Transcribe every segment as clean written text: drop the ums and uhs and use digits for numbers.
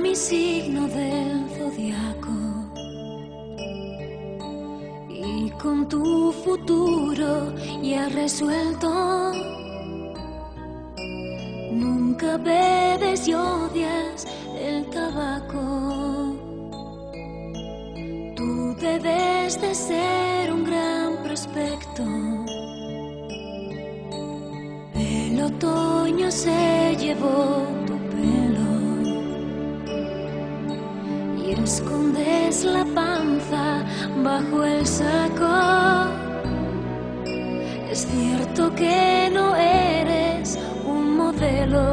mi signo del zodiaco y con tu futuro ya resuelto. Nunca bebes y odias el tabaco. Tú debes de ser un gran prospecto. El otoño se llevó tu pelo y escondes la panza bajo el saco. Es cierto que no eres un modelo,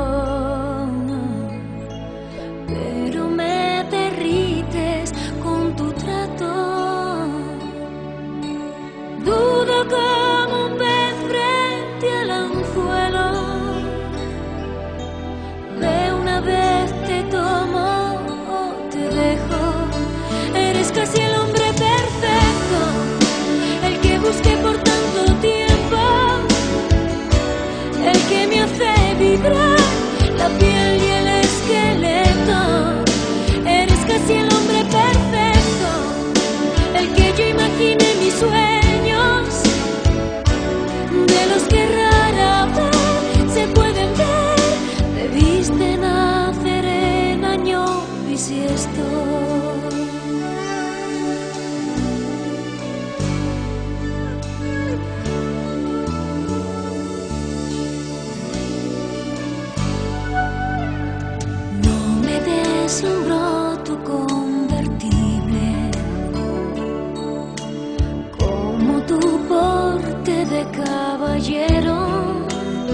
pero me derrites con tu trato. Dudo como un pez frente al anzuelo. De una vez te tomo o te dejo. Eres casi el hombre perfecto, el que busqué por tanto tiempo, el que me hace vibrar la piel y el esqueleto. Eres casi el hombre perfecto, el que yo imaginé en mis sueños, de los que rara vez se pueden ver. Debiste nacer en año bisiesto. Deslumbró tu convertible, como tu porte de caballero.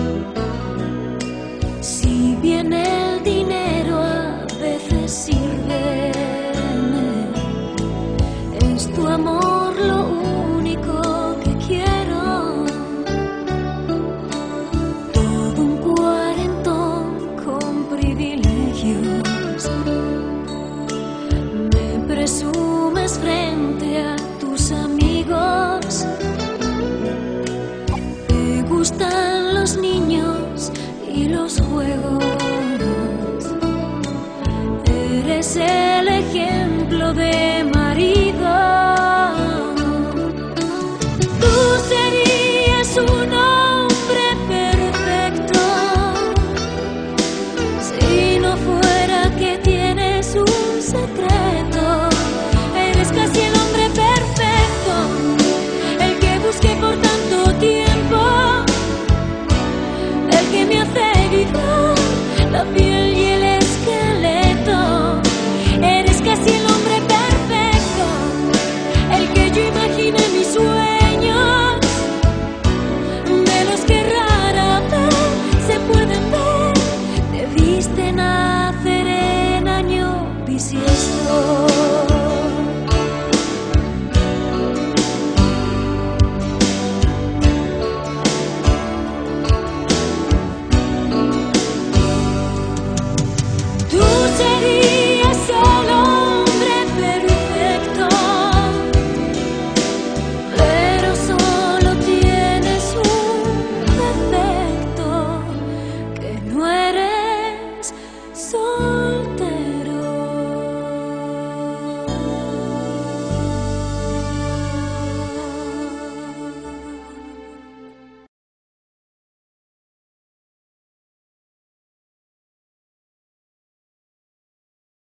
Si bien el dinero a veces sirve, es tu amor lo único que quiero. Todo un cuarentón con privilegios. Presumes frente a tus amigos. Te gustan los niños y los juegos. Eres el ejemplo de